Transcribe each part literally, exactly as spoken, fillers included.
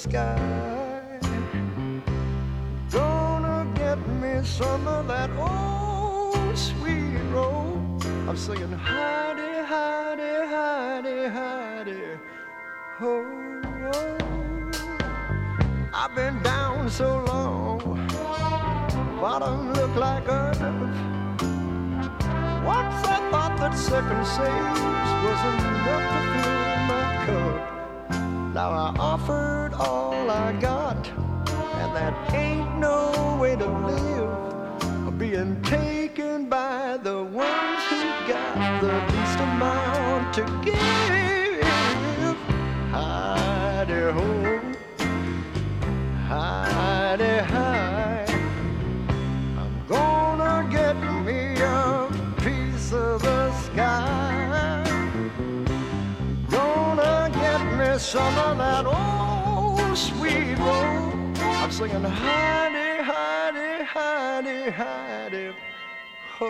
sky. Gonna get me some of that old sweet roll. I'm singing hidey, hidey, hidey, hidey, ho, ho. I've been down so long, bottom look like earth. Once I thought that second saves was enough to fill my cup. Now I offered all I got, and that ain't no way to live. Being taken by the ones who got the least amount to give. Hidey ho, hidey hi. I'm gonna get me a piece of the sky. Gonna get me some of that old sweet roll. I'm singing hidey, hidey, hidey, hidey, ho.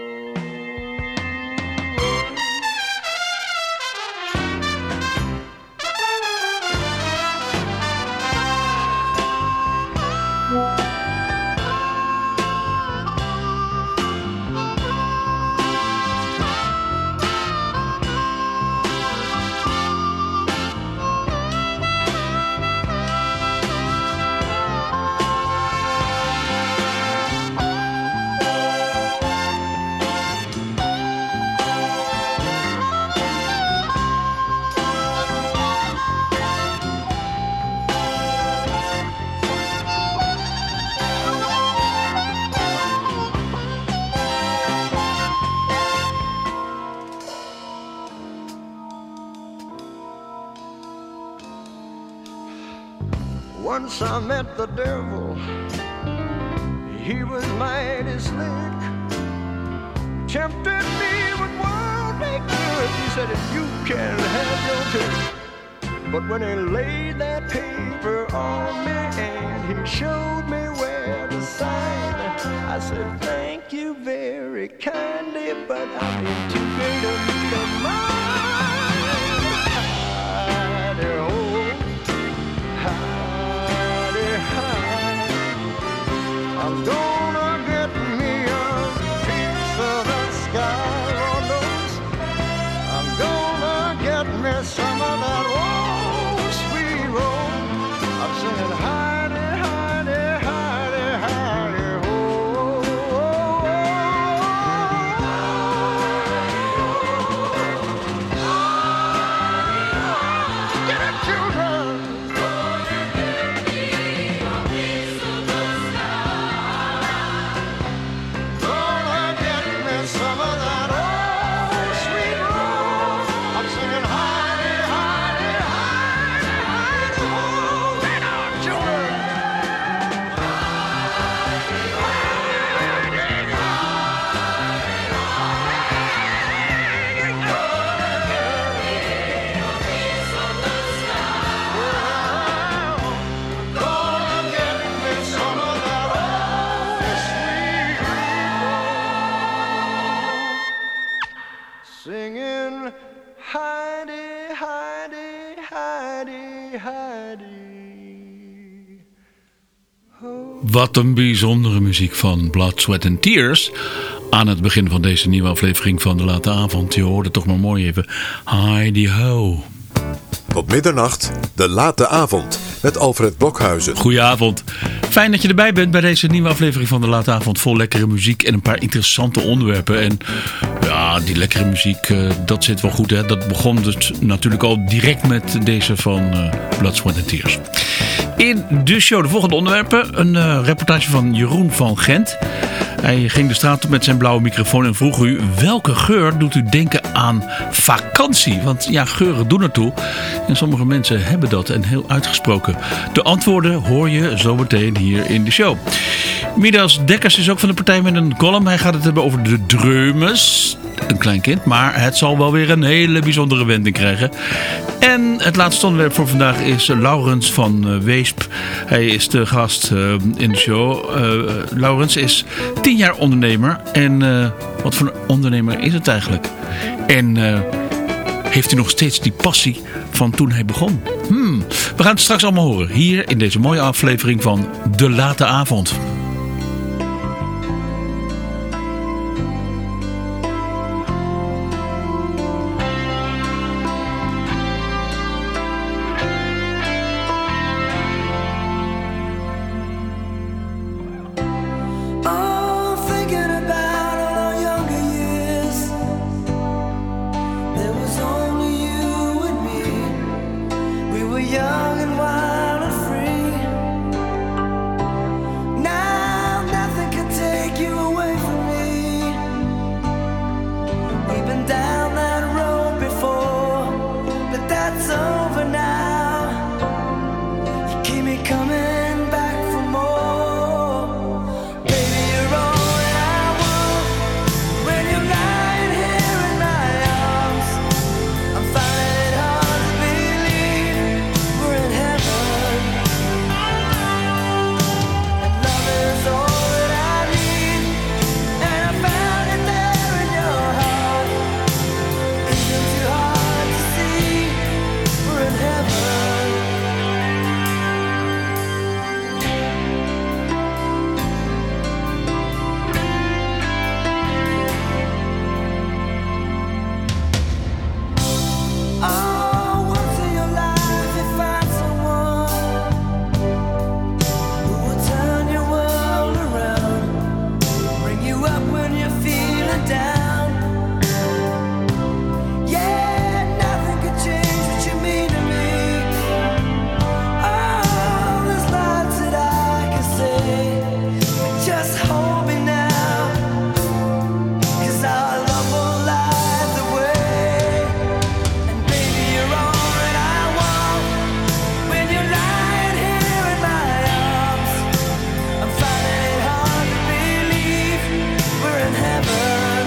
Once I met the devil, he was mighty slick. Tempted me with worldly goods. He said, you can have your cake. But when he laid that paper on me and he showed me where to sign, I said, thank you very kindly, but I'm in too great a need of mine. I'm gonna get me a piece of the sky, Lord knows. I'm gonna get me some of that old sweet roll. I'm singing hidey, hidey, hidey, hidey, ho, ho, ho. Get it, children. Singing hidey, hidey, hidey, hidey, ho. Wat een bijzondere muziek van Blood, Sweat and Tears. Aan het begin van deze nieuwe aflevering van De Late Avond. Je hoorde toch maar mooi even. Heidi ho. Tot middernacht, De Late Avond. Met Alfred Blokhuizen. Goedenavond. Fijn dat je erbij bent bij deze nieuwe aflevering van De Late Avond. Vol lekkere muziek en een paar interessante onderwerpen. En ja, die lekkere muziek, uh, dat zit wel goed. Hè? Dat begon dus natuurlijk al direct met deze van uh, Blood, Sweat and Tears. In de show de volgende onderwerpen. Een uh, reportage van Jeroen van Gent. Hij ging de straat op met zijn blauwe microfoon en vroeg u: welke geur doet u denken aan vakantie? Want ja, geuren doen ertoe. En sommige mensen hebben dat en heel uitgesproken. De antwoorden hoor je zometeen hier in de show. Midas Dekkers is ook van de partij met een column. Hij gaat het hebben over de dreumes. Een klein kind, maar het zal wel weer een hele bijzondere wending krijgen. En het laatste onderwerp voor vandaag is Laurens van Weesp. Hij is de gast uh, in de show. Uh, Laurens is tien jaar ondernemer. En uh, wat voor een ondernemer is het eigenlijk? En uh, Heeft hij nog steeds die passie van toen hij begon? Hmm, we gaan het straks allemaal horen. Hier in deze mooie aflevering van De Late Avond. Young and wild and free. Now nothing can take you away from me. We've been down that road before, but that's over now. You keep me coming back for more. Baby, you're all that I want. When you're lying here in my arms, I'm finding it hard to believe we're in heaven. And love is all that I need, and I found it there in your heart. Isn't too hard to see we're in heaven. Oh, once in your life you find someone who will turn your world around, bring you up when you're feeling down. Yeah, nothing could change what you mean to me. Oh, there's lots that I can say, but just hold me now, 'cause our love will light the way. And baby, you're all that I want. When you're lying here in my arms, I'm finding it hard to believe we're in heaven.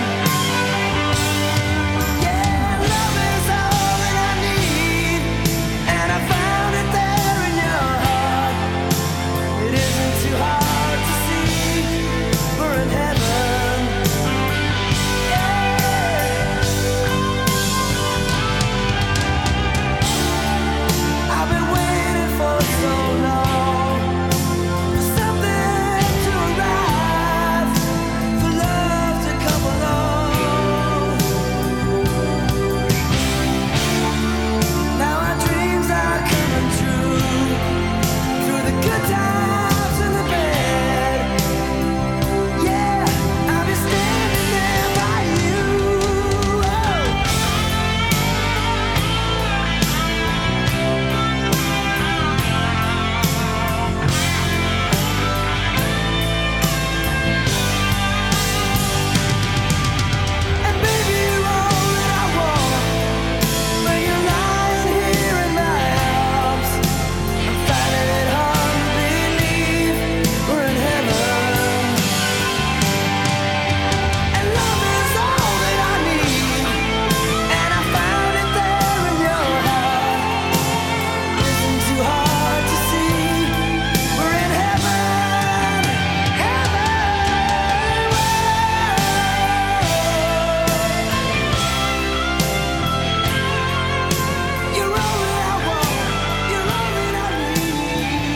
Yeah, love is all that I need, and I found it there in your heart. It isn't too hard to see we're in heaven. I've been waiting for so long for something to arrive, for love to come along. Now our dreams are coming true, through the good times and the bad. Yeah, I'll be standing there by you. Oh. And baby, you're all that I want. When you're lying here in my arms, I'm finding it hard to believe we're in heaven. And love is all that I need, and I found it there in your heart. Isn't too hard to see we're in heaven, heaven. You're all that I want, you're all that I need.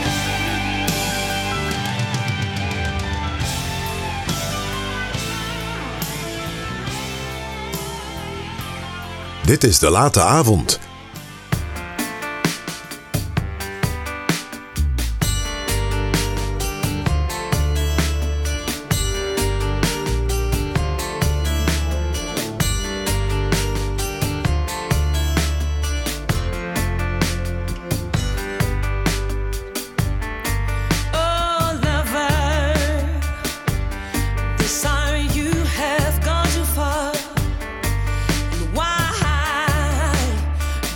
Dit is De Late Avond. Oh, lover, this time you have gone too far. And why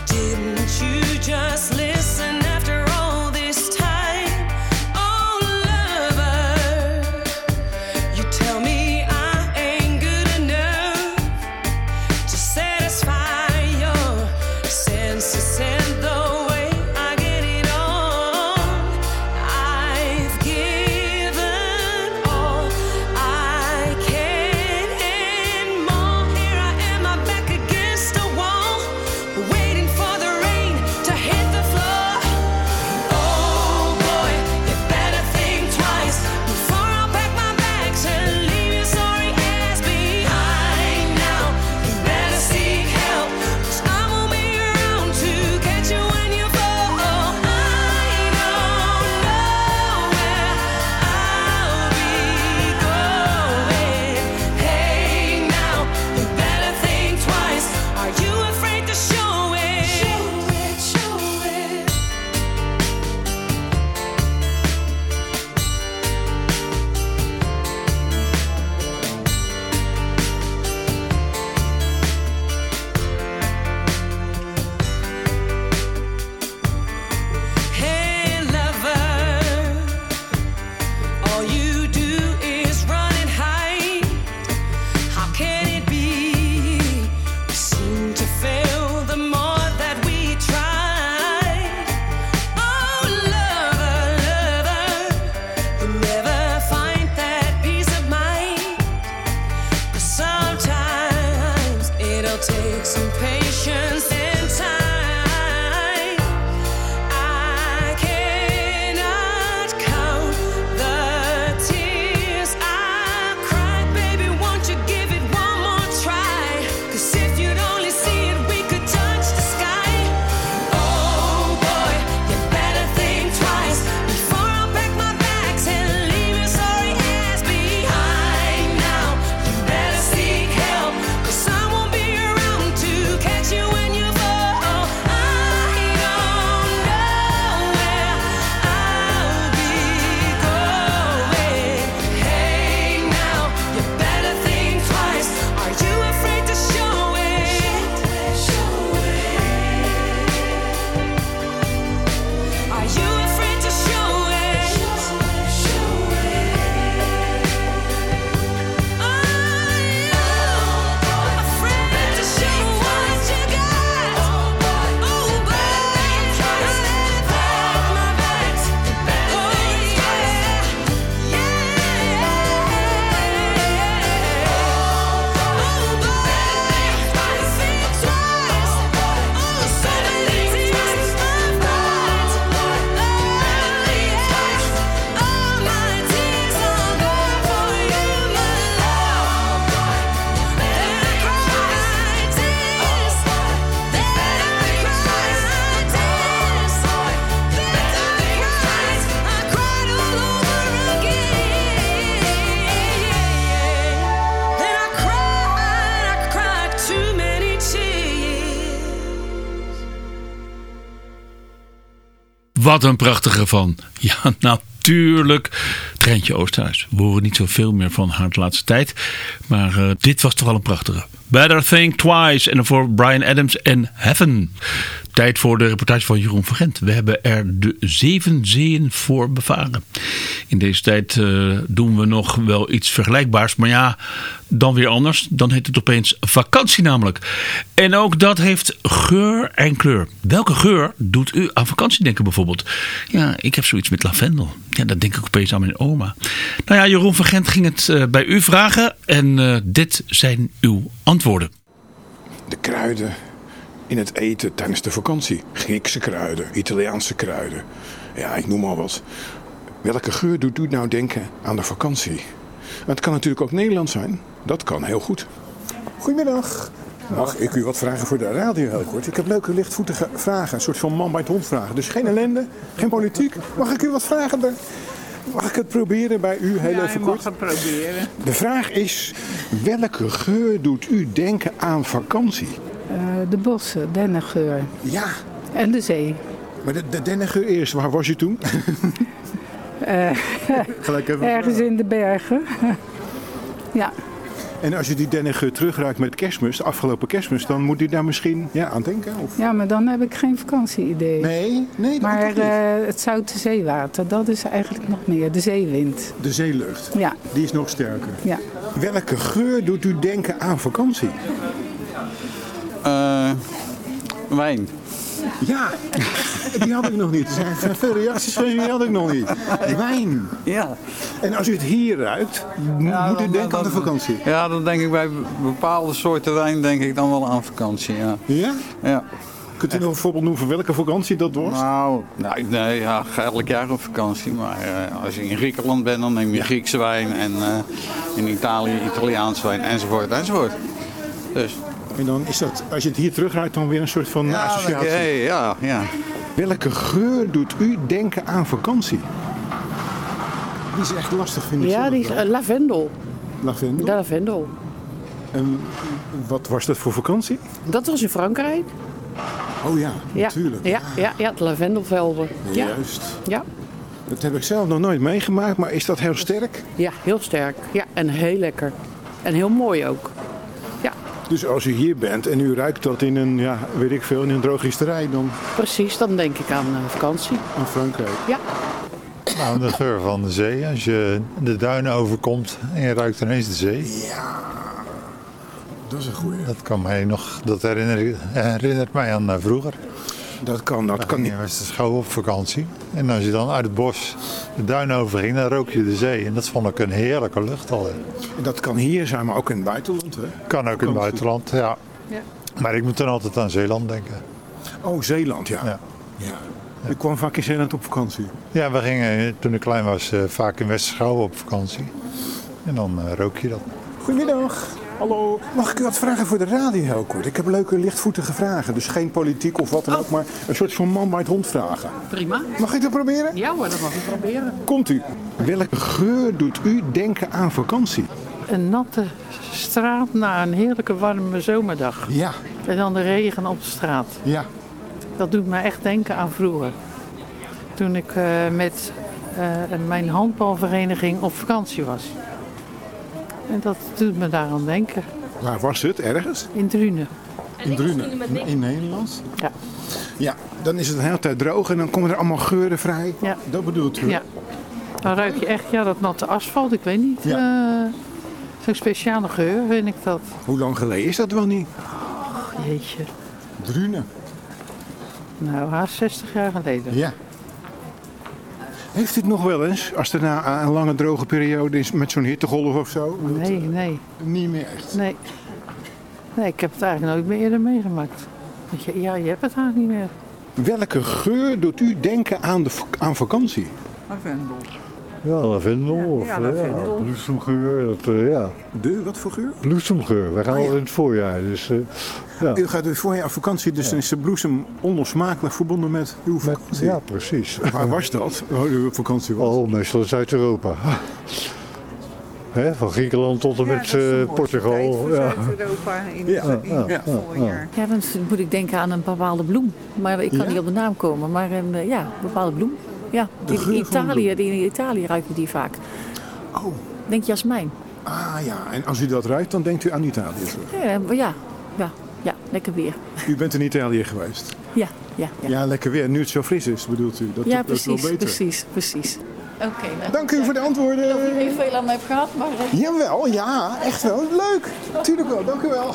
Wat een prachtige van. Ja, natuurlijk. Treintje Oosterhuis. We horen niet zoveel meer van haar de laatste tijd. Maar uh, dit was toch wel een prachtige. Better Think Twice. En voor Bryan Adams en Heaven. Tijd voor de reportage van Jeroen van Gent. We hebben er de zeven zeeën voor bevaren. In deze tijd uh, doen we nog wel iets vergelijkbaars. Maar ja, dan weer anders. Dan heet het opeens vakantie namelijk. En ook dat heeft geur en kleur. Welke geur doet u aan vakantie denken bijvoorbeeld? Ja, ik heb zoiets met lavendel. Ja, dan denk ik opeens aan mijn oma. Nou ja, Jeroen van Gent ging het uh, bij u vragen. En uh, dit zijn uw antwoorden. De kruiden in het eten tijdens de vakantie. Griekse kruiden, Italiaanse kruiden. Ja, ik noem al wat. Welke geur doet u nou denken aan de vakantie? Het kan natuurlijk ook Nederlands zijn. Dat kan heel goed. Goedemiddag. Mag ik u wat vragen voor de radio heel kort? Ik heb leuke lichtvoetige vragen. Een soort van man bij het hond vragen. Dus geen ellende, geen politiek. Mag ik u wat vragen? Mag ik het proberen bij u heel ja, even je kort? mag het proberen. De vraag is, welke geur doet u denken aan vakantie? Uh, de bossen, dennengeur. Ja, En de zee. maar de, de dennengeur eerst. Waar was je toen? Uh, Gelijk even ergens in de bergen. ja. En als je die dennengeur terugruikt met kerstmis, de afgelopen kerstmis, dan moet u daar misschien ja, aan denken? Of? ja, maar dan heb ik geen vakantie-idee. Nee, nee, dat Maar toch niet. uh, het zoute zeewater, dat is eigenlijk nog meer. De zeewind. De zeelucht, Ja, die is nog sterker. ja. Welke geur doet u denken aan vakantie? Uh, wijn. Ja, die had ik nog niet. Er zijn veel reacties geweest, die had ik nog niet. Wijn. Ja. En als u het hier ruikt, m- Ja, moet u dan- denken dan- aan de vakantie. Ja, dan denk ik bij bepaalde soorten wijn denk ik dan wel aan vakantie, ja. Ja? Ja. Kunt u nog een voorbeeld noemen van welke vakantie dat was? Nou, nee, nee ja, ik ga elk jaar op vakantie. Maar uh, als je in Griekenland bent, dan neem je Griekse wijn. En uh, in Italië Italiaanse wijn, enzovoort, enzovoort. Dus, En dan is dat, als je het hier terugruikt, dan weer een soort van ja, associatie. ja, ja, ja. Welke geur doet u denken aan vakantie? Die is echt lastig, vind ik. Ja, zelf die wel. uh, lavendel. Lavendel. De lavendel. En wat was dat voor vakantie? Dat was in Frankrijk. Oh ja, Ja, natuurlijk. ja, ja, ja, de lavendelvelden. Ja, Juist. ja, Dat heb ik zelf nog nooit meegemaakt, maar is dat heel sterk? ja, heel sterk. Ja, en heel lekker. En heel mooi ook. Ja, Dus als u hier bent en u ruikt dat in een, ja, weet ik veel, in een drogisterij, dan precies. Dan denk ik aan uh, vakantie. aan Frankrijk. Ja, Nou, de geur van de zee. Als je de duinen overkomt en je ruikt ineens de zee. Dat is een goeie. Dat kan mij nog, dat herinnert, herinnert mij aan uh, vroeger. Dat kan, dat kan niet. Je was de school op vakantie. En als je dan uit het bos de duinen overging, dan rook je de zee. En dat vond ik een heerlijke lucht al. Dat kan hier zijn, maar ook in het buitenland. Hè? Kan ook in het buitenland, ja. Ja. Maar ik moet dan altijd aan Zeeland denken. Oh, Zeeland, ja. Ja. ja. Ik kwam vaak in Zeeland op vakantie. Ja, we gingen toen ik klein was uh, vaak in Westerschouwen op vakantie. En dan uh, rook je dat. Goedemiddag. Hallo. Mag ik u wat vragen voor de radio heel kort? Ik heb leuke lichtvoetige vragen. Dus geen politiek of wat dan ook, maar een soort van man bij het hond vragen. prima. Mag ik dat proberen? Ja hoor, dat mag ik proberen. Komt u. Welke geur doet u denken aan vakantie? Een natte straat na een heerlijke warme zomerdag. Ja, En dan de regen op de straat. ja. Dat doet me echt denken aan vroeger. Toen ik uh, met uh, mijn handbalvereniging op vakantie was. En dat doet me daaraan denken. Waar was het? Ergens? In Drunen. In Drunen. In Nederland? Ja. Ja, dan is het een hele tijd droog en dan komen er allemaal geuren vrij. Ja. Dat bedoelt u? Ja. Dan ruik je echt ja, dat natte asfalt. Ik weet niet. Ja. Uh, Zo'n speciale geur vind ik dat. Hoe lang geleden is dat wel niet? Ach, jeetje. Drunen. Nou, haast zestig jaar geleden. Ja. Heeft u het nog wel eens, als er na een lange droge periode is met zo'n hittegolf of zo? Nee, nee, Niet meer echt. nee. Nee, ik heb het eigenlijk nooit meer eerder meegemaakt. Want je, ja, je hebt het eigenlijk niet meer. Welke geur doet u denken aan, de, vak- aan vakantie? Lavendel. Ja, lavendel of Ja, ja, lavendel. bloesemgeur. Dat, uh, ja, De, wat voor geur? bloesemgeur. Wij gaan Oh, ja. al in het voorjaar. Dus, uh, ja. U gaat dus voorjaar op vakantie, dus dan is de bloesem onlosmakelijk verbonden met uw Met, vakantie. ja, precies. Waar was dat, waar u op vakantie was? Oh, meestal in Zuid-Europa. Hè, van Griekenland tot en met uh, Portugal. Ja. Zuid-Europa in Ja, het ja, ja, voorjaar. Ja, dan moet ik denken aan een bepaalde bloem. Maar ik kan Ja? niet op de naam komen. Maar een, uh, ja, een bepaalde bloem. Ja, De in geur van Italië, een die, in Italië ruiken die vaak. Oh, Denk jasmijn. ah ja. En als u dat ruikt, dan denkt u aan Italië terug. Ja, maar ja, ja, ja, lekker weer. U bent in Italië geweest. Ja, ja, ja. Ja, lekker weer. Nu het zo fris is, bedoelt u? Dat, Ja, dat is wel precies, beter. precies, precies. Oké, nou, Dank u voor de antwoorden. Ik geloof dat ik niet veel aan me heb gehad, maar... uh, Jawel, ja, echt wel. Leuk. Tuurlijk wel, dank u wel.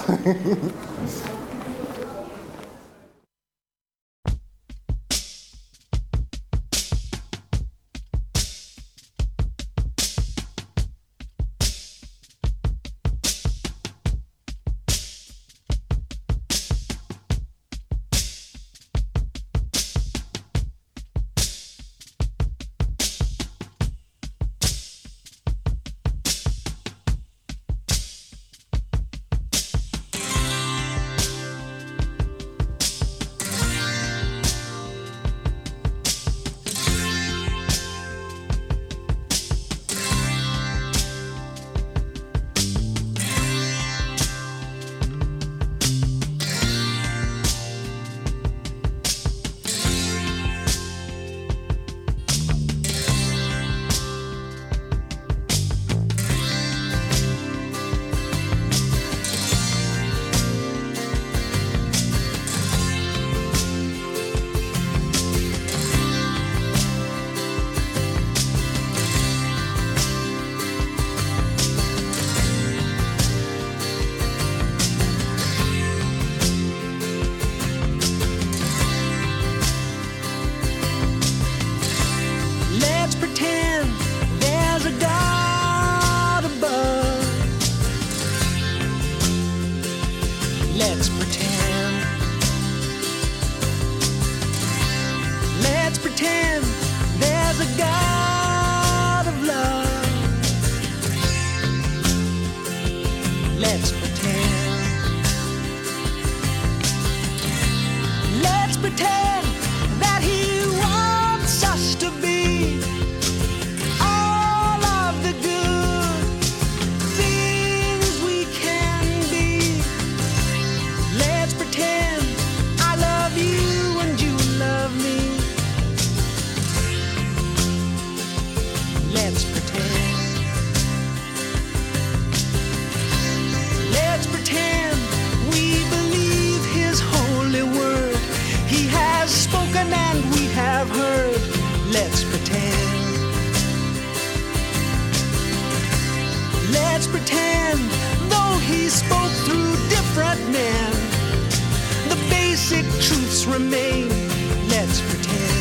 Remain, let's pretend.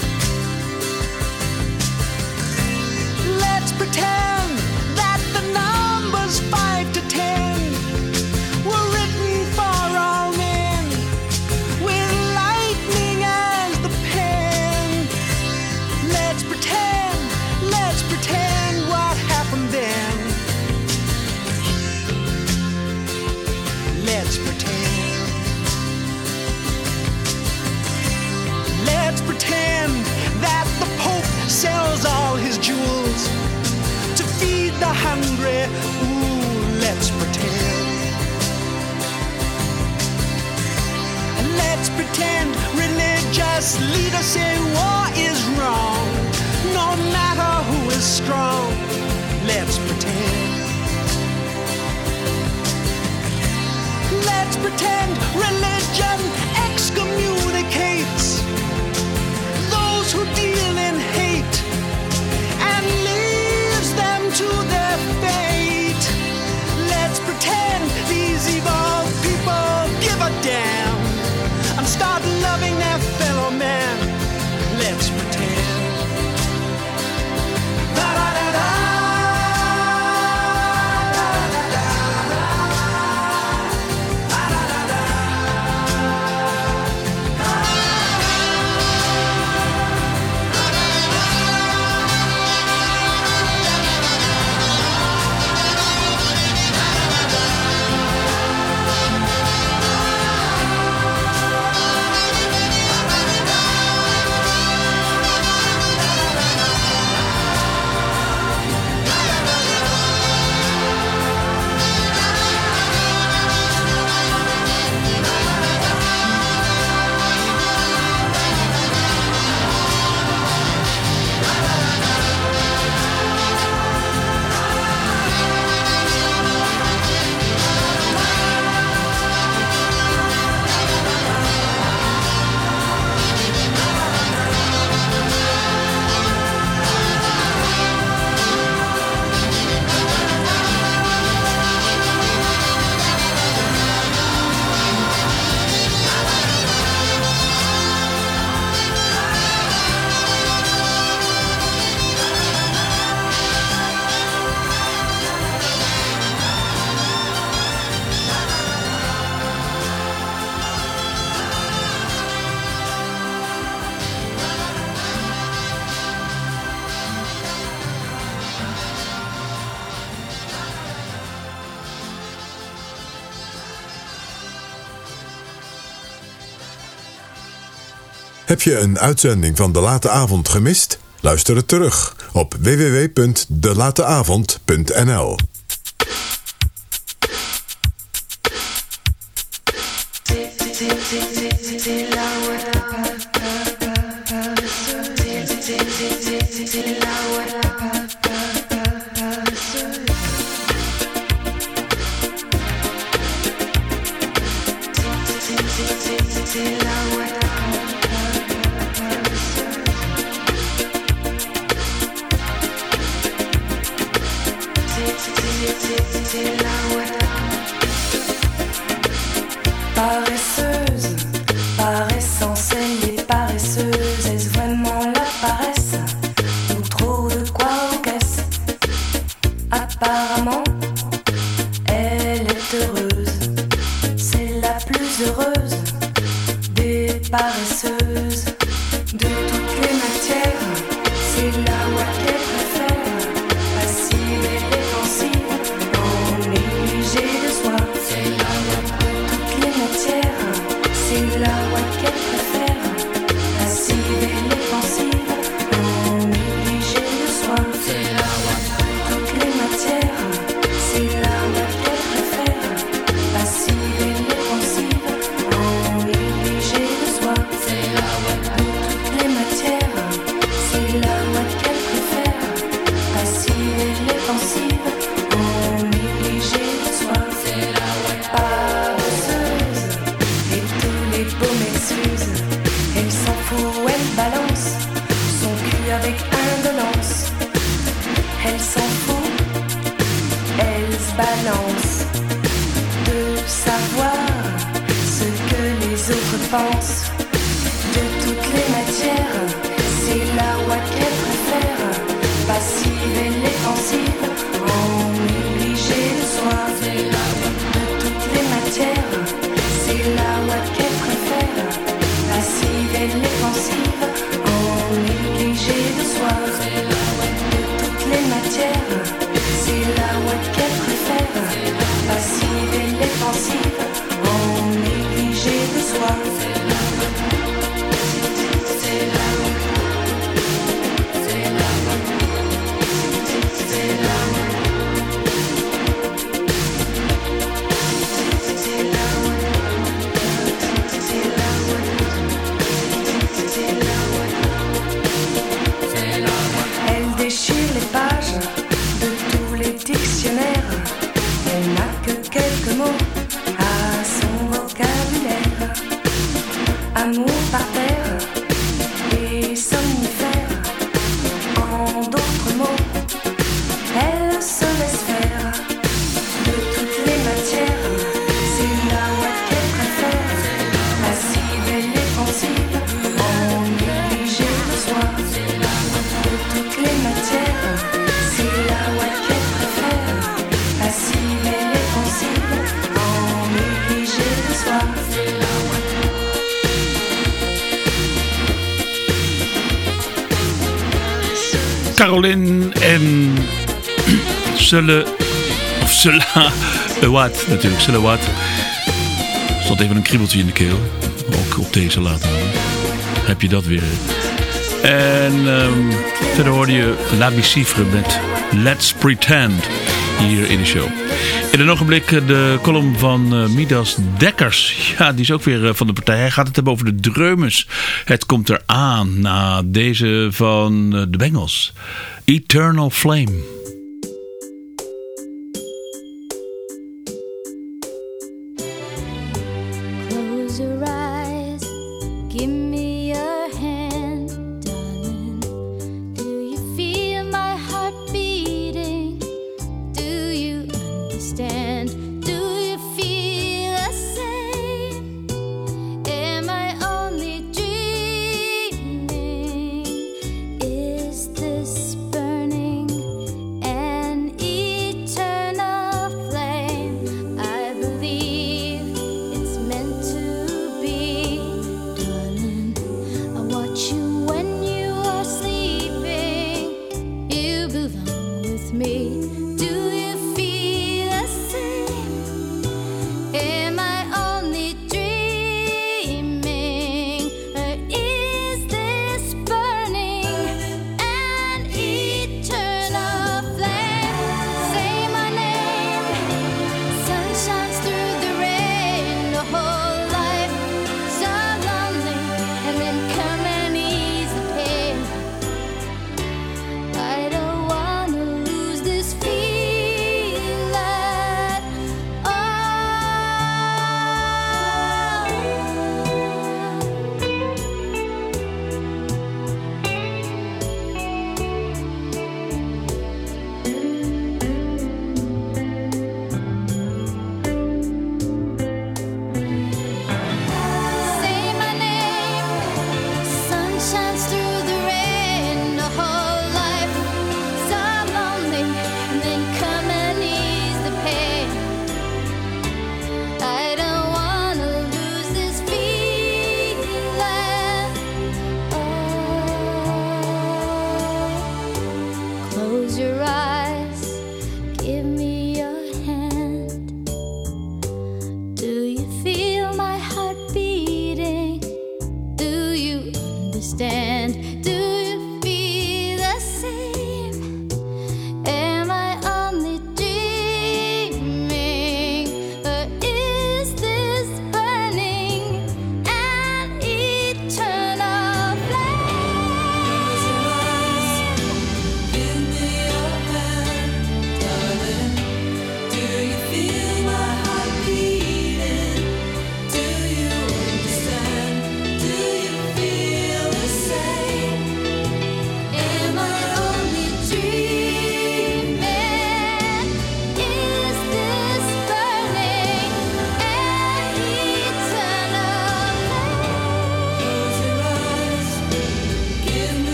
Let's pretend that the numbers five to ten were written for all men, with lightning as the pen. Let's pretend, let's pretend what happened then. Let's pretend. Let's pretend that the Pope sells all his jewels to feed the hungry. Ooh, let's pretend. Let's pretend religious leaders say war is wrong, no matter who is strong. Let's pretend. Let's pretend religion excommunicates those who deal in hate and leaves them to their fate. Let's pretend these evil people give a damn and start loving their fellow man. Let's pretend. Da-da-da-da. Da-da-da-da. Heb je een uitzending van De Late Avond gemist? Luister het terug op w w w punt de late avond punt n l. Paresseuse, par essence elle est paresseuse. Est-ce vraiment la paresse ou trop de quoi en caisse? Apparemment, elle est heureuse. C'est la plus heureuse des paresseuses. De toutes les matières, c'est la voie qu'elle préfère. Passive et défensive, non négligée de soi. C'est la voie de toutes les matières, c'est la voie qu'elle préfère. Passive et défensive, non négligée de soi. C'est la voie de toutes les matières, c'est la voie qu'elle préfère. Passive et défensive, non négligée de soi. C'est la voie de toutes les matières, c'est la voie qu'elle préfère. Passive et défensive, non négligée de soi. C'est la voie paresseuse, et tous les beaux m'excusent. Elle s'en fout, elle balance son cul avec indolence. Elle s'en fout, elle se balance de savoir ce que les autres pensent. De toutes les matières, c'est la voie qu'elle préfère. Passive et défensive, en négligée de soi. C'est la voie de toutes les matières, c'est la voie qu'elle préfère. Passive et défensive, en négligée de soi. C'est la voie de toutes les matières, c'est la voie qu'elle préfère. Passive et défensive, en négligée de soi. C'est la voie, c'est la voie, c'est la voie, c'est la voie, c'est la voie, c'est la voie, c'est la voie, c'est la voie. Elle déchire les pages de tous les dictionnaires. Elle n'a que quelques mots à son vocabulaire. Amour par terre et somnifère. En d'autres mots, elle se laisse faire. De toutes les matières, c'est la voie qu'elle préfère. Passive et défensive, en négligée de soi. De toutes les matières, c'est la voie qu'elle préfère. Passive et défensive, en négligée de soi. C'est la voie. Caroline en Sulle, of Sulla Wat natuurlijk, Sulle Wat. Er stond even een kriebeltje in de keel, ook op deze late avond. Heb je dat weer. En um, verder hoorde je La Bicifre met Let's Pretend hier in de show. In een ogenblik de column van uh, Midas Dekkers. Ja, die is ook weer uh, van de partij. Hij gaat het hebben over de dreumes. Het komt eraan na deze van uh, de Bengals. Eternal Flame. Close your eyes, give me your hand, darling. Do you feel my heart beating? Do you understand? Do you feel the same? Am I only dreaming? Is this burning an eternal flame? I believe it's meant to be, darling. I watch you when you are sleeping. You belong with me. Do you feel the same?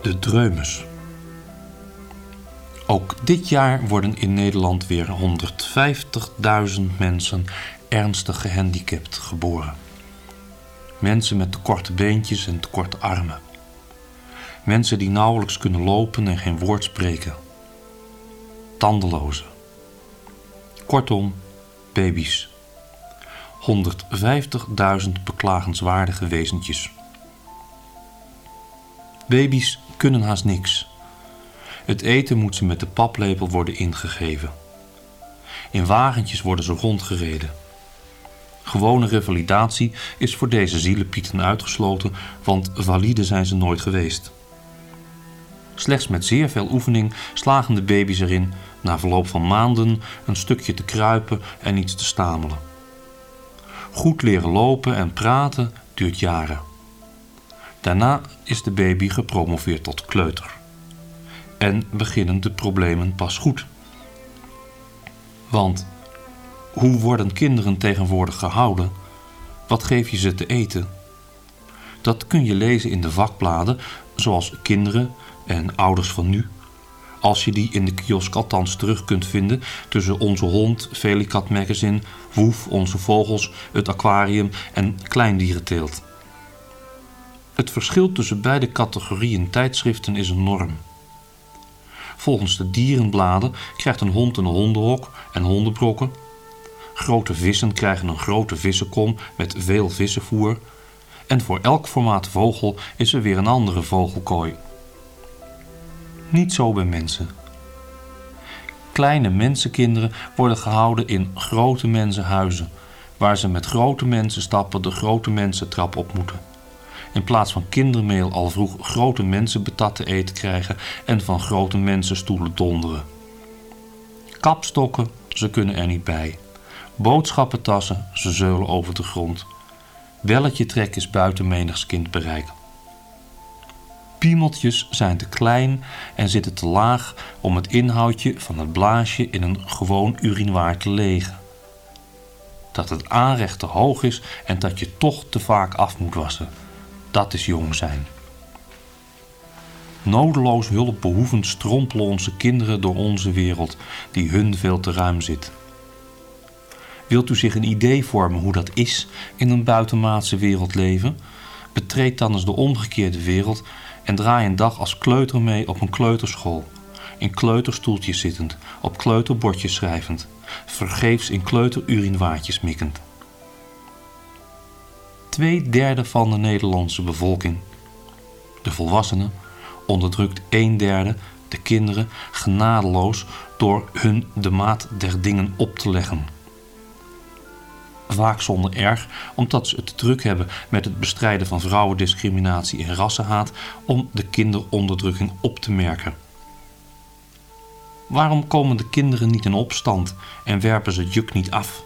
de dreumes. Ook dit jaar worden in Nederland weer honderdvijftigduizend mensen ernstig gehandicapt geboren. Mensen met te korte beentjes en te korte armen. Mensen die nauwelijks kunnen lopen en geen woord spreken. Tandelozen. Kortom, baby's. honderdvijftigduizend beklagenswaardige wezentjes. Baby's kunnen haast niks. Het eten moet ze met de paplepel worden ingegeven. In wagentjes worden ze rondgereden. Gewone revalidatie is voor deze zielepieten uitgesloten, want valide zijn ze nooit geweest. Slechts met zeer veel oefening slagen de baby's erin na verloop van maanden een stukje te kruipen en iets te stamelen. Goed leren lopen en praten duurt jaren. Daarna is de baby gepromoveerd tot kleuter. En beginnen de problemen pas goed. Want hoe worden kinderen tegenwoordig gehouden? Wat geef je ze te eten? Dat kun je lezen in de vakbladen, zoals Kinderen en Ouders van Nu. Als je die in de kiosk althans terug kunt vinden tussen Onze Hond, Felicat Magazine, Woef, Onze Vogels, Het Aquarium en Kleindierenteelt. Het verschil tussen beide categorieën tijdschriften is enorm. Volgens de dierenbladen krijgt een hond een hondenhok en hondenbrokken. Grote vissen krijgen een grote vissenkom met veel vissenvoer. En voor elk formaat vogel is er weer een andere vogelkooi. Niet zo bij mensen. Kleine mensenkinderen worden gehouden in grote mensenhuizen, waar ze met grote mensenstappen de grote mensentrap op moeten. In plaats van kindermeel al vroeg grote mensenbetat te eten krijgen en van grote mensenstoelen donderen. Kapstokken, ze kunnen er niet bij. Boodschappentassen, ze zeulen over de grond. Belletje trek is buiten menigs kind bereik. Piemeltjes zijn te klein en zitten te laag om het inhoudje van het blaasje in een gewoon urinoir te legen. Dat het aanrecht te hoog is en dat je toch te vaak af moet wassen. Dat is jong zijn. Nodeloos hulpbehoevend strompelen onze kinderen door onze wereld, die hun veel te ruim zit. Wilt u zich een idee vormen hoe dat is in een buitenmaatse wereld leven? Betreed dan eens de omgekeerde wereld en draai een dag als kleuter mee op een kleuterschool. In kleuterstoeltjes zittend, op kleuterbordjes schrijvend, vergeefs in kleuterurinoirtjes mikkend. Twee derde van de Nederlandse bevolking, de volwassenen, onderdrukt een derde, de kinderen, genadeloos door hun de maat der dingen op te leggen. Vaak zonder erg, omdat ze het te druk hebben met het bestrijden van vrouwendiscriminatie en rassenhaat om de kinderonderdrukking op te merken. Waarom komen de kinderen niet in opstand en werpen ze het juk niet af?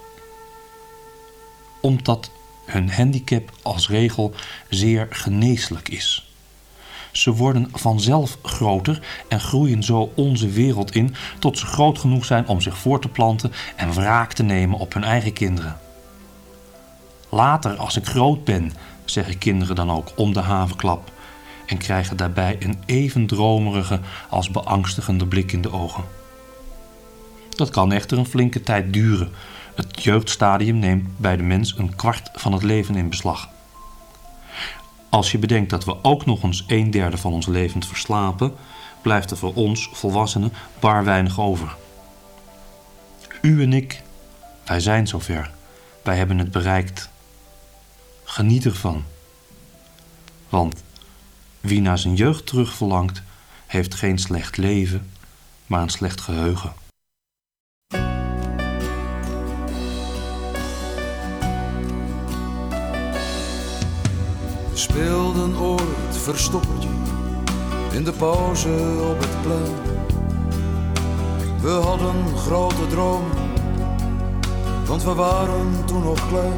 Omdat hun handicap als regel zeer geneeslijk is. Ze worden vanzelf groter en groeien zo onze wereld in tot ze groot genoeg zijn om zich voort te planten en wraak te nemen op hun eigen kinderen. Later, als ik groot ben, zeggen kinderen dan ook om de havenklap en krijgen daarbij een even dromerige als beangstigende blik in de ogen. Dat kan echter een flinke tijd duren. Het jeugdstadium neemt bij de mens een kwart van het leven in beslag. Als je bedenkt dat we ook nog eens een derde van ons leven verslapen, blijft er voor ons, volwassenen, bar weinig over. U en ik, wij zijn zover. Wij hebben het bereikt. Geniet ervan. Want wie naar zijn jeugd terugverlangt, heeft geen slecht leven, maar een slecht geheugen. We speelden ooit verstoppertje in de pauze op het plein. We hadden grote dromen, want we waren toen nog klein.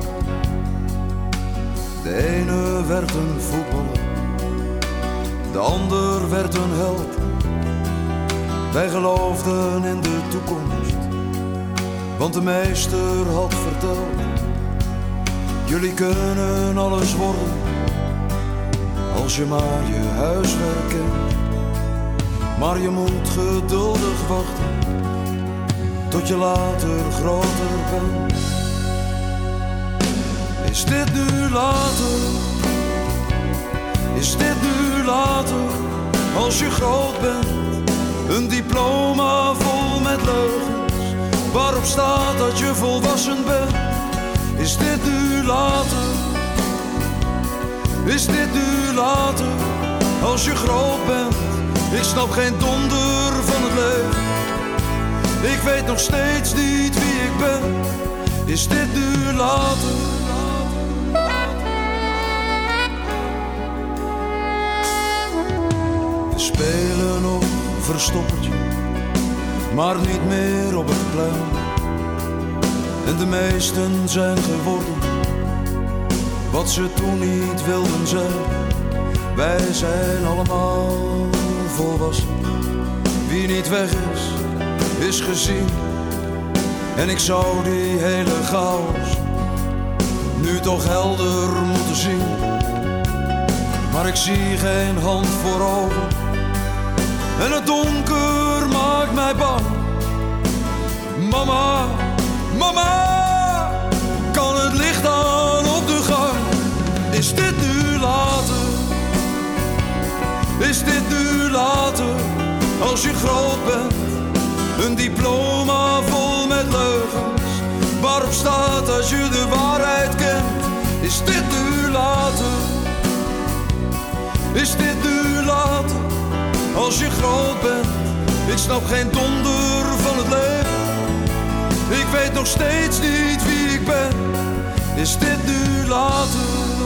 De ene werd een voetballer, de ander werd een held. Wij geloofden in de toekomst, want de meester had verteld: jullie kunnen alles worden, als je maar je huiswerk kent. Maar je moet geduldig wachten tot je later groter bent. Is dit nu later? Is dit nu later? Als je groot bent, een diploma vol met leugens, waarop staat dat je volwassen bent. Is dit nu later? Is dit nu later? Als je groot bent, ik snap geen donder van het leven. Ik weet nog steeds niet wie ik ben. Is dit nu later? We spelen nog verstoppertje, maar niet meer op het plein. En de meesten zijn geworden wat ze toen niet wilden zijn. Wij zijn allemaal volwassen. Wie niet weg is, is gezien. En ik zou die hele chaos nu toch helder moeten zien. Maar ik zie geen hand voor ogen en het donker maakt mij bang. Mama, mama, kan het licht aan op de gang? Is dit nu later? Is dit nu later? Als je groot bent, een diploma vol met leugens, waarop staat dat je de waarheid kent. Is dit nu later? Is dit nu later? Als je groot bent, ik snap geen donder van het leven. Ik weet nog steeds niet wie ik ben. Is dit nu later?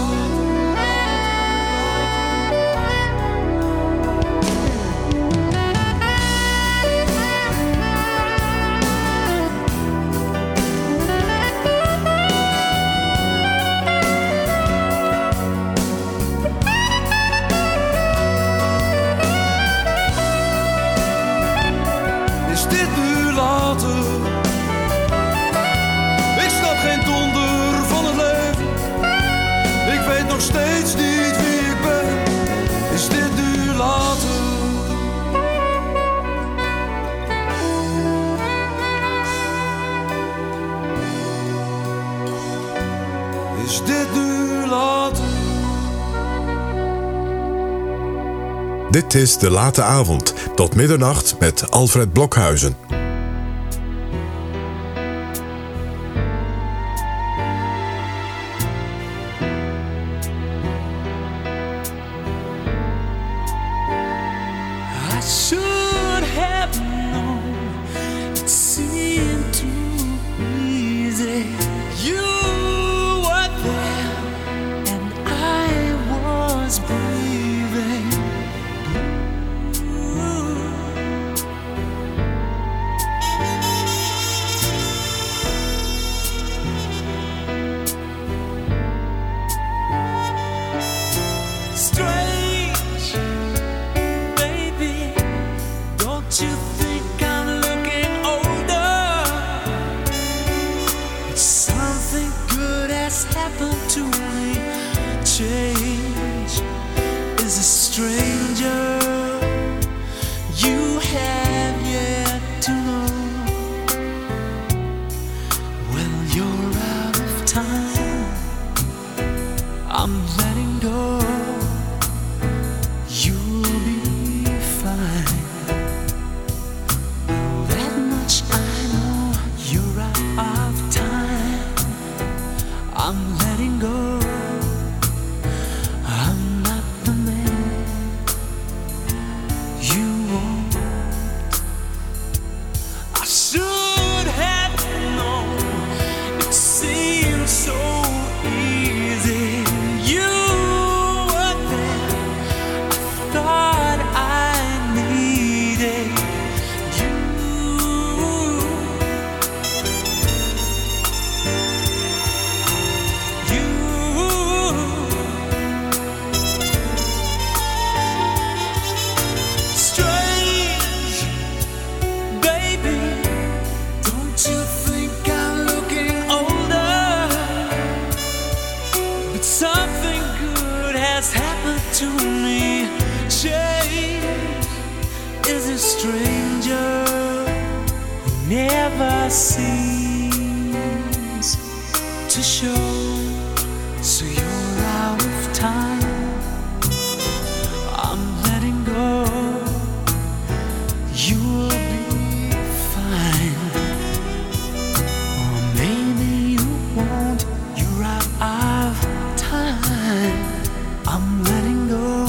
Steeds niet wie ik ben. Is dit nu later? Is dit nu later? Dit is De Late Avond, tot middernacht met Alfred Blokhuizen. is a stranger who never seems to show. So you're out of time, I'm letting go. You'll be fine, or maybe you won't. You're out of time, I'm letting go.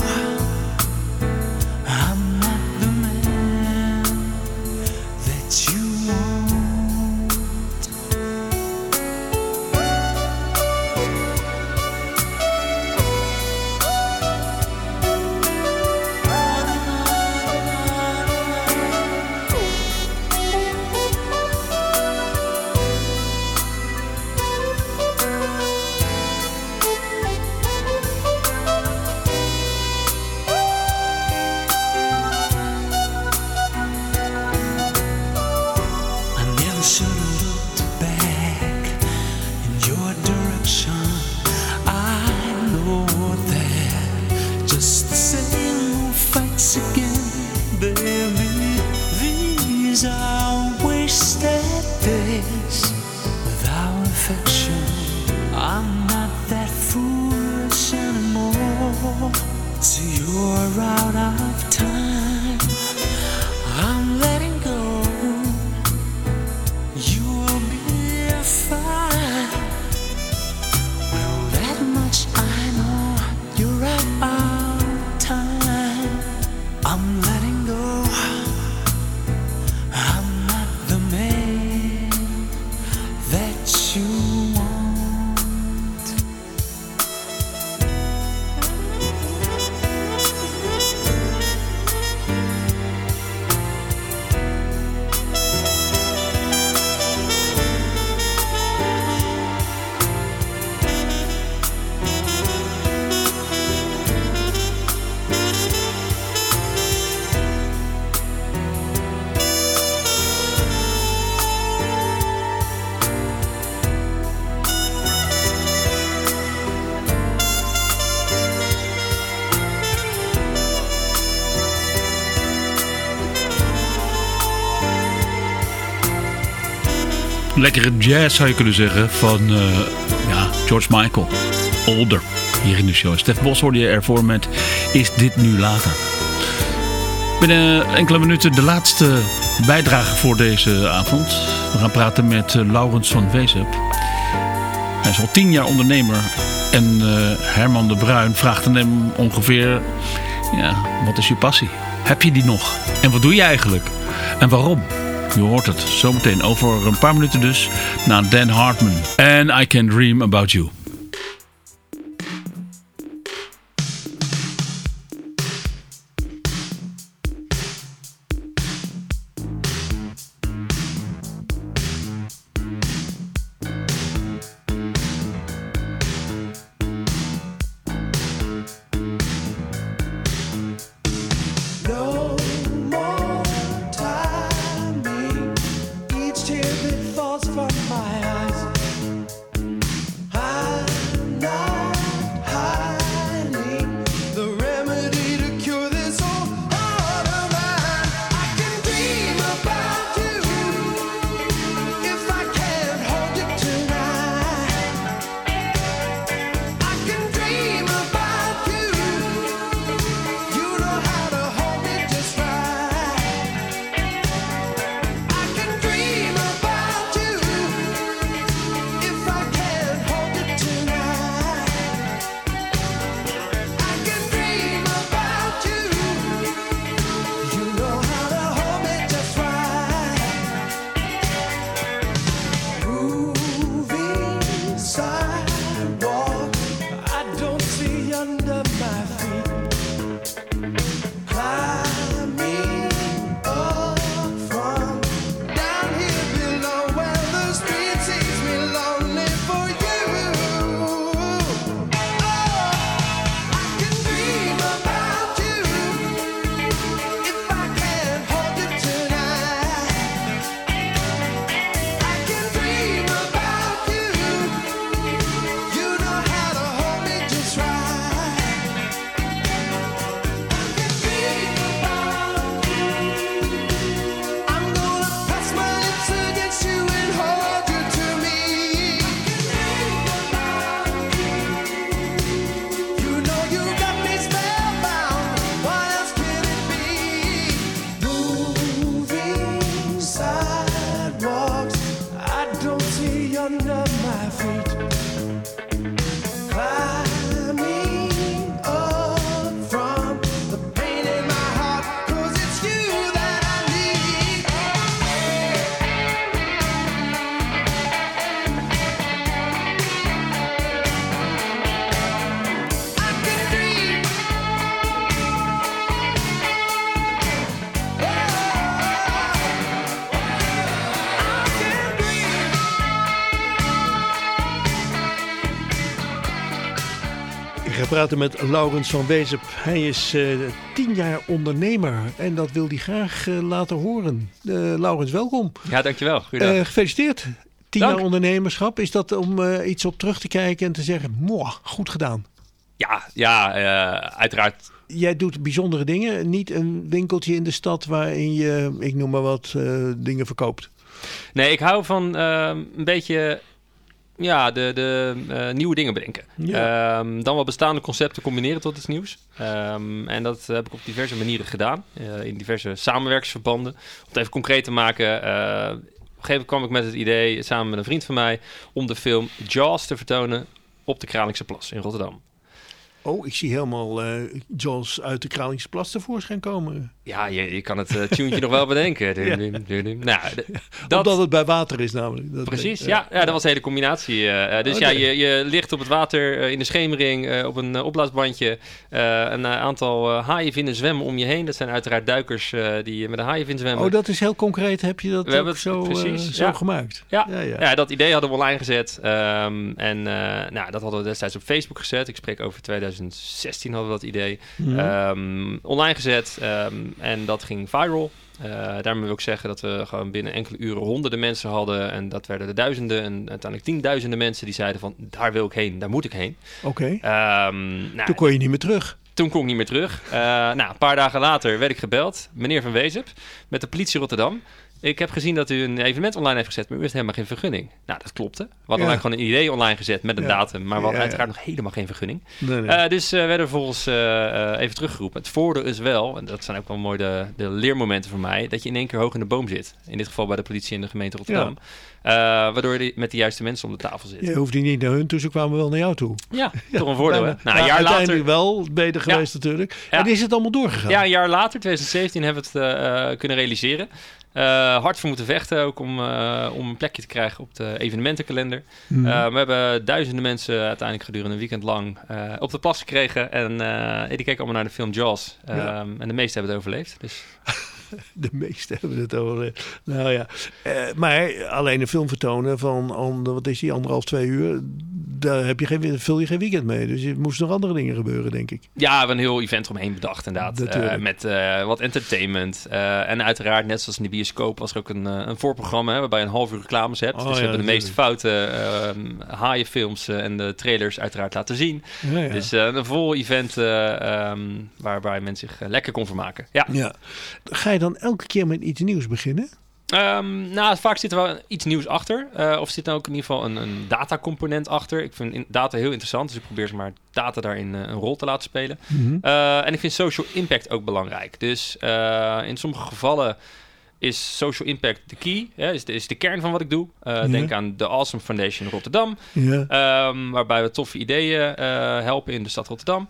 I'm not the man that you want. Lekkere jazz zou je kunnen zeggen van uh, ja, George Michael. Older, hier in de show. Stef Bos hoorde je ervoor met Is dit nu later? Binnen enkele minuten de laatste bijdrage voor deze avond. We gaan praten met uh, Laurens van Weesp. Hij is al tien jaar ondernemer. En uh, Herman de Bruin vraagt aan hem ongeveer... Ja, wat is je passie? Heb je die nog? En wat doe je eigenlijk? En waarom? Je hoort het zometeen over een paar minuten dus naar Dan Hartman. And I Can Dream About You. Each tear that falls from my eyes, I praten met Laurens van Wezep. Hij is uh, tien jaar ondernemer en dat wil hij graag uh, laten horen. Uh, Laurens, welkom. Ja, dankjewel. Goedendag. Uh, gefeliciteerd. Tien Dank. jaar ondernemerschap. Is dat om uh, iets op terug te kijken en te zeggen, mooi, goed gedaan? Ja, ja uh, uiteraard. Jij doet bijzondere dingen. Niet een winkeltje in de stad waarin je, ik noem maar wat, uh, dingen verkoopt. Nee, ik hou van uh, een beetje... Ja, de, de uh, nieuwe dingen bedenken. Ja. Um, dan wel bestaande concepten combineren tot iets nieuws. Um, en dat heb ik op diverse manieren gedaan. Uh, in diverse samenwerkingsverbanden. Om het even concreet te maken. Uh, op een gegeven moment kwam ik met het idee, samen met een vriend van mij, om de film Jaws te vertonen op de Kralingse Plas in Rotterdam. Oh, ik zie helemaal uh, Jaws uit de Kralingse Plas tevoorschijn komen. Ja, je, je kan het uh, tunetje nog wel bedenken. Ja. Nou, d- dat... Omdat het bij water is namelijk. Dat Precies, denk, ja, ja. ja, dat was de hele combinatie. Uh, dus oh, ja, nee. je, je ligt op het water uh, in de schemering uh, op een uh, opblaasbandje. Uh, een uh, aantal uh, haaienvinnen zwemmen om je heen. Dat zijn uiteraard duikers uh, die met een haaienvin zwemmen. Oh, dat is heel concreet. Heb je dat we hebben het zo, precies, uh, zo ja. gemaakt? Ja. Ja, ja. ja, dat idee hadden we online gezet. Um, en uh, nou, dat hadden we destijds op Facebook gezet. Ik spreek over twintig zestien hadden we dat idee. Ja. Um, online gezet. Um, en dat ging viral. Uh, daarmee wil ik zeggen dat we gewoon binnen enkele uren honderden mensen hadden. En dat werden er duizenden en uiteindelijk tienduizenden mensen die zeiden van, daar wil ik heen, daar moet ik heen. Oké. Okay. Um, nou, toen kon je niet meer terug. Toen kon ik niet meer terug. Uh, nou, een paar dagen later werd ik gebeld, meneer Van Wezep, met de politie Rotterdam. Ik heb gezien dat u een evenement online heeft gezet, maar u heeft helemaal geen vergunning. Nou, dat klopte. We hadden ja. gewoon een idee online gezet met een ja. datum, maar we hadden ja, uiteraard ja. nog helemaal geen vergunning. Nee, nee. Uh, dus uh, werden we vervolgens uh, uh, even teruggeroepen. Het voordeel is wel, en dat zijn ook wel mooi de, de leermomenten voor mij, dat je in één keer hoog in de boom zit. In dit geval bij de politie in de gemeente Rotterdam. Ja. Uh, waardoor je met de juiste mensen om de tafel zit. Je hoefde niet naar hun toe, ze kwamen wel naar jou toe. Ja, ja. toch een voordeel, hè? Nou, een jaar uiteindelijk later wel beter geweest ja. natuurlijk. Ja. En is het allemaal doorgegaan? Ja, een jaar later, twintig zeventien, hebben we het uh, kunnen realiseren. Uh, hard voor moeten vechten ook om, uh, om een plekje te krijgen op de evenementenkalender. Mm. Uh, we hebben duizenden mensen uiteindelijk gedurende een weekend lang uh, op de plas gekregen. En uh, die keken allemaal naar de film Jaws. Uh, ja. En de meesten hebben het overleefd. Dus... De meesten hebben het overleefd. Nou ja, uh, maar alleen een film vertonen van, on, wat is die, anderhalf, twee uur, daar heb je geen, vul je geen weekend mee. Dus er moesten nog andere dingen gebeuren, denk ik. Ja, we hebben een heel event omheen bedacht inderdaad. Uh, met uh, wat entertainment. Uh, en uiteraard, net zoals in de bioscoop, was er ook een, uh, een voorprogramma, hè, waarbij je een half uur reclames hebt. Oh, dus we ja, hebben de meest foute uh, haaienfilms uh, en de trailers uiteraard laten zien. Ja, ja. Dus uh, een vol event uh, um, waarbij men zich uh, lekker kon vermaken. Ja. Ja. Ga je dan elke keer met iets nieuws beginnen? Um, nou, vaak zit er wel iets nieuws achter. Uh, of zit er ook in ieder geval een, een datacomponent achter. Ik vind in, data heel interessant, dus ik probeer ze maar data daarin uh, een rol te laten spelen. Mm-hmm. Uh, en ik vind social impact ook belangrijk. Dus uh, in sommige gevallen is social impact de key. Ja, is, de, is de kern van wat ik doe. Uh, ja. Denk aan de Awesome Foundation Rotterdam. Ja. Um, waarbij we toffe ideeën uh, helpen in de stad Rotterdam.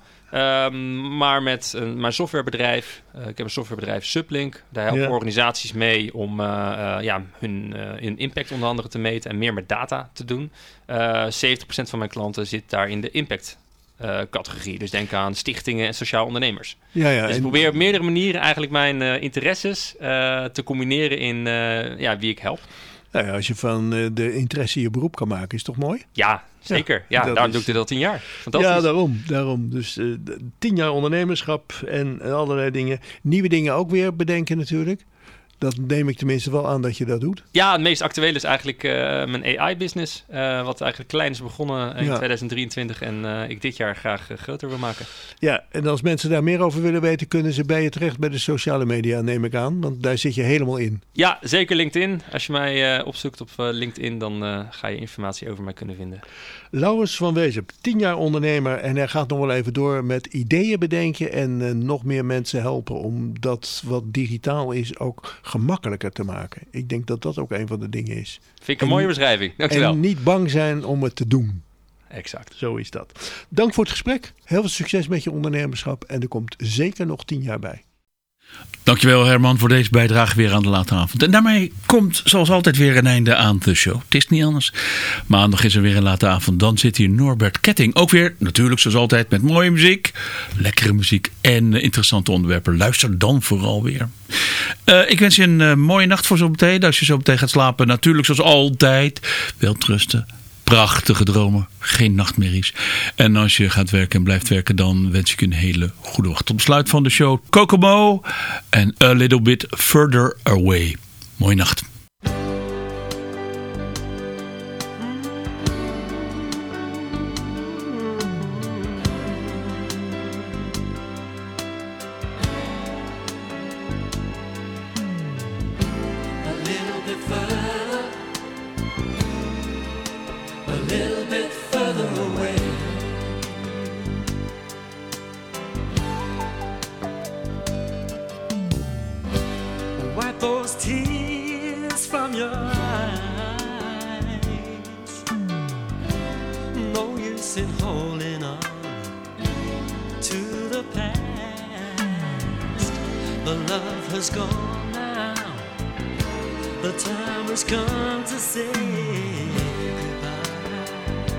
Um, maar met een, mijn softwarebedrijf, uh, ik heb een softwarebedrijf Sublink. Daar helpen ja. organisaties mee om uh, uh, ja, hun, uh, hun impact onder andere te meten en meer met data te doen. Uh, zeventig procent van mijn klanten zit daar in de impact uh, categorie. Dus denk aan stichtingen en sociaal ondernemers. Ja, ja, dus ik en... probeer op meerdere manieren eigenlijk mijn uh, interesses uh, te combineren in uh, ja, wie ik help. Nou ja, als je van uh, de interesse je beroep kan maken, is toch mooi? Ja, zeker. Ja, ja daarom is... doe ik dit al tien jaar. Fantastisch. Ja, daarom. daarom. Dus uh, tien jaar ondernemerschap en uh, allerlei dingen. Nieuwe dingen ook weer bedenken natuurlijk. Dat neem ik tenminste wel aan dat je dat doet. Ja, het meest actuele is eigenlijk uh, mijn A I-business. Uh, wat eigenlijk klein is begonnen in ja. twintig drieëntwintig. En uh, ik dit jaar graag uh, groter wil maken. Ja, en als mensen daar meer over willen weten, kunnen ze bij je terecht bij de sociale media, neem ik aan. Want daar zit je helemaal in. Ja, zeker LinkedIn. Als je mij uh, opzoekt op uh, LinkedIn, dan uh, ga je informatie over mij kunnen vinden. Laurens van Wezep, tien jaar ondernemer. En hij gaat nog wel even door met ideeën bedenken en uh, nog meer mensen helpen om dat wat digitaal is ook gemakkelijker te maken. Ik denk dat dat ook een van de dingen is. Vind ik een en, mooie beschrijving. Dankjewel. En niet bang zijn om het te doen. Exact. Zo is dat. Dank voor het gesprek. Heel veel succes met je ondernemerschap. En er komt zeker nog tien jaar bij. Dankjewel Herman voor deze bijdrage weer aan de late avond. En daarmee komt zoals altijd weer een einde aan de show. Het is niet anders. Maandag is er weer een late avond. Dan zit hier Norbert Ketting. Ook weer natuurlijk zoals altijd met mooie muziek. Lekkere muziek en interessante onderwerpen. Luister dan vooral weer. Uh, ik wens je een uh, mooie nacht voor zo meteen. Als je zo meteen gaat slapen natuurlijk zoals altijd. Welterusten. prachtige dromen, geen nachtmerries. En als je gaat werken en blijft werken, dan wens ik je een hele goede wacht. Tot besluit van de show Kokomo en A Little Bit Further Away. Mooie nacht. Those tears from your eyes. No use in holding on to the past. The love has gone now. The time has come to say goodbye.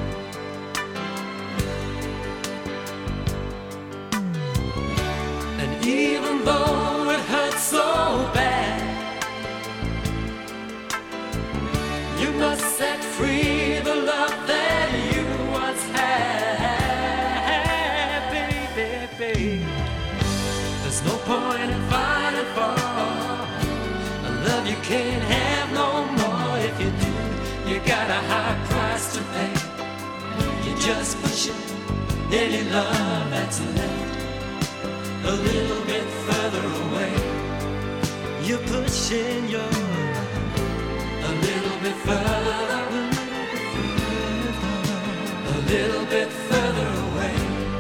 And even though it hurts so bad, you must set free the love that you once had, baby, baby. There's no point in fighting for a love you can't have no more. If you do, you got a high price to pay. You're just pushing any love that's left a little bit further away. You're pushing your a little bit further, a little bit further away.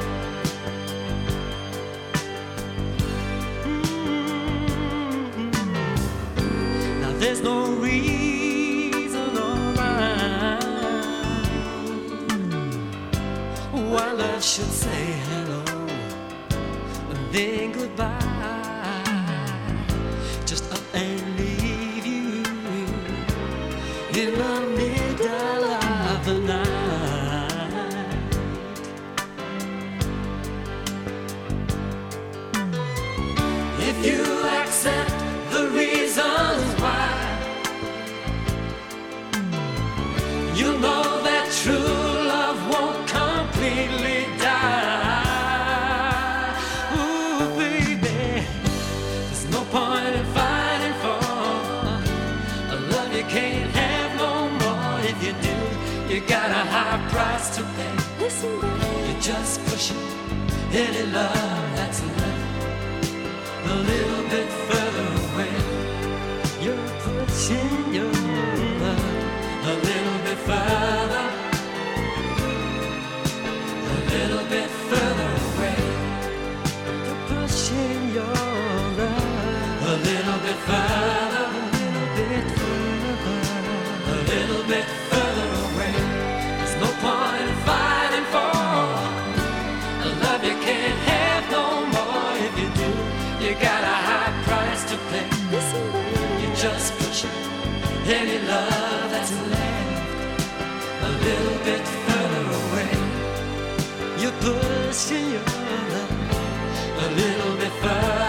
Mm-hmm. Now there's no reason or rhyme why love should say hello and then goodbye. Just up and leave you in the middle of the night. If you accept the reasons why, you'll know that true love won't completely die. Ooh, baby, there's no point in fighting for a love you can't have. If you do, you got a high price to pay. Listen, baby, you're just pushing any love that's left a little bit further away. You're pushing your love a little bit further, a little bit further away. You're pushing your love a little bit further, a little bit further, a little bit further away. There's no point in fighting for a love you can't have no more. If you do, you got a high price to pay. Listen, you're just pushing any love that's left a little bit further away. You're pushing your love a little bit further.